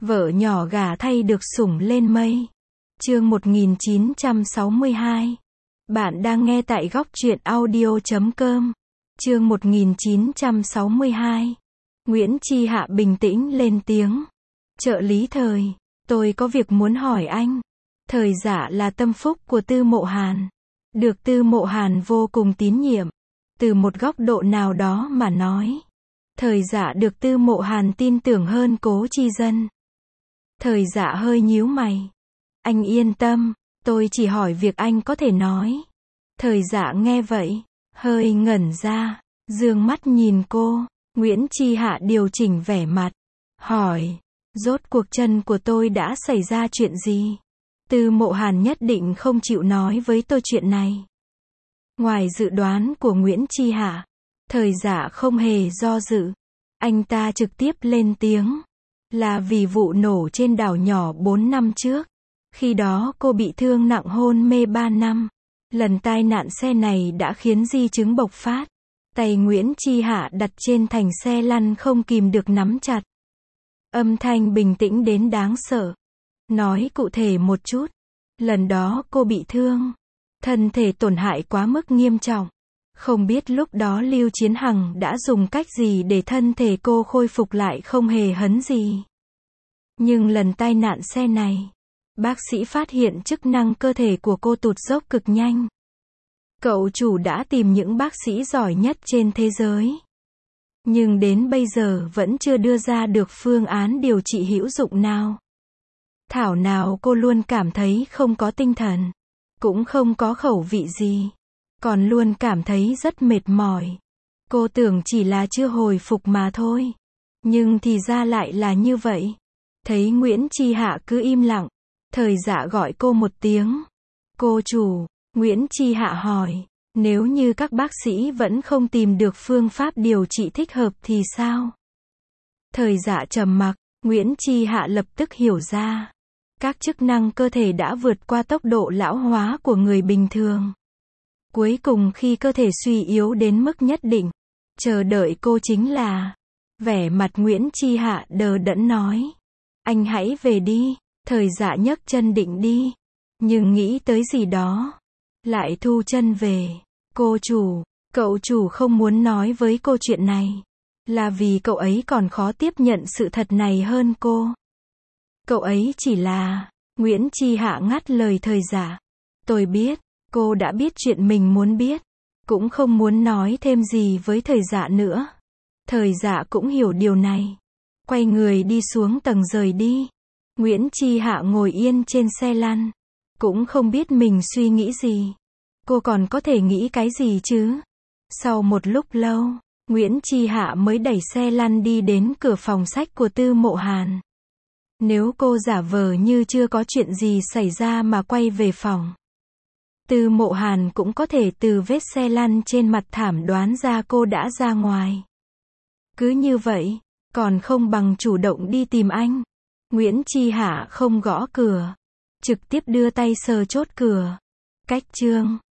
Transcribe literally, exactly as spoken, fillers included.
Vợ nhỏ gả thay được sủng lên mây. Chương một nghìn chín trăm sáu mươi hai. Bạn đang nghe tại góc truyện audio chấm com. Chương một nghìn chín trăm sáu mươi hai. Nguyễn Chi Hạ bình tĩnh lên tiếng. Trợ lý Thời, tôi có việc muốn hỏi anh. Thời Dạ là tâm phúc của Tư Mộ Hàn. Được Tư Mộ Hàn vô cùng tín nhiệm. Từ một góc độ nào đó mà nói, Thời Dạ được Tư Mộ Hàn tin tưởng hơn Cố Chi Dân. Thời Dạ hơi nhíu mày. Anh yên tâm, tôi chỉ hỏi việc anh có thể nói. Thời Dạ nghe vậy, hơi ngẩn ra, dương mắt nhìn cô. Nguyễn Chi Hạ điều chỉnh vẻ mặt, hỏi, rốt cuộc chân của tôi đã xảy ra chuyện gì? Tư Mộ Hàn nhất định không chịu nói với tôi chuyện này. Ngoài dự đoán của Nguyễn Chi Hạ, Thời Dạ không hề do dự. Anh ta trực tiếp lên tiếng. Là vì vụ nổ trên đảo nhỏ bốn năm trước. Khi đó cô bị thương nặng hôn mê ba năm. Lần tai nạn xe này đã khiến di chứng bộc phát. Tay Nguyễn Chi Hạ đặt trên thành xe lăn không kìm được nắm chặt. Âm thanh bình tĩnh đến đáng sợ. Nói cụ thể một chút. Lần đó cô bị thương. Thân thể tổn hại quá mức nghiêm trọng. Không biết lúc đó Lưu Chiến Hằng đã dùng cách gì để thân thể cô khôi phục lại không hề hấn gì. Nhưng lần tai nạn xe này, bác sĩ phát hiện chức năng cơ thể của cô tụt dốc cực nhanh. Cậu chủ đã tìm những bác sĩ giỏi nhất trên thế giới. Nhưng đến bây giờ vẫn chưa đưa ra được phương án điều trị hữu dụng nào. Thảo nào cô luôn cảm thấy không có tinh thần. Cũng không có khẩu vị gì. Còn luôn cảm thấy rất mệt mỏi. Cô tưởng chỉ là chưa hồi phục mà thôi. Nhưng thì ra lại là như vậy. Thấy Nguyễn Chi Hạ cứ im lặng. Thời Dạ gọi cô một tiếng. Cô chủ. Nguyễn Chi Hạ hỏi. Nếu như các bác sĩ vẫn không tìm được phương pháp điều trị thích hợp thì sao? Thời Dạ trầm mặc. Nguyễn Chi Hạ lập tức hiểu ra. Các chức năng cơ thể đã vượt qua tốc độ lão hóa của người bình thường. Cuối cùng khi cơ thể suy yếu đến mức nhất định, chờ đợi cô chính là... Vẻ mặt Nguyễn Chi Hạ đờ đẫn nói. Anh hãy về đi. Thời Dạ nhấc chân định đi. Nhưng nghĩ tới gì đó. Lại thu chân về. Cô chủ, cậu chủ không muốn nói với cô chuyện này. Là vì cậu ấy còn khó tiếp nhận sự thật này hơn cô. Cậu ấy chỉ là... Nguyễn Chi Hạ ngắt lời Thời Dạ. Tôi biết. Cô đã biết chuyện mình muốn biết. Cũng không muốn nói thêm gì với Thời Dạ nữa. Thời Dạ cũng hiểu điều này. Quay người đi xuống tầng rời đi. Nguyễn Chi Hạ ngồi yên trên xe lăn. Cũng không biết mình suy nghĩ gì. Cô còn có thể nghĩ cái gì chứ? Sau một lúc lâu, Nguyễn Chi Hạ mới đẩy xe lăn đi đến cửa phòng sách của Tư Mộ Hàn. Nếu cô giả vờ như chưa có chuyện gì xảy ra mà quay về phòng, Tư Mộ Hàn cũng có thể từ vết xe lăn trên mặt thảm đoán ra cô đã ra ngoài. Cứ như vậy, còn không bằng chủ động đi tìm anh. Nguyễn Chi Hạ không gõ cửa, trực tiếp đưa tay sờ chốt cửa. Cách chương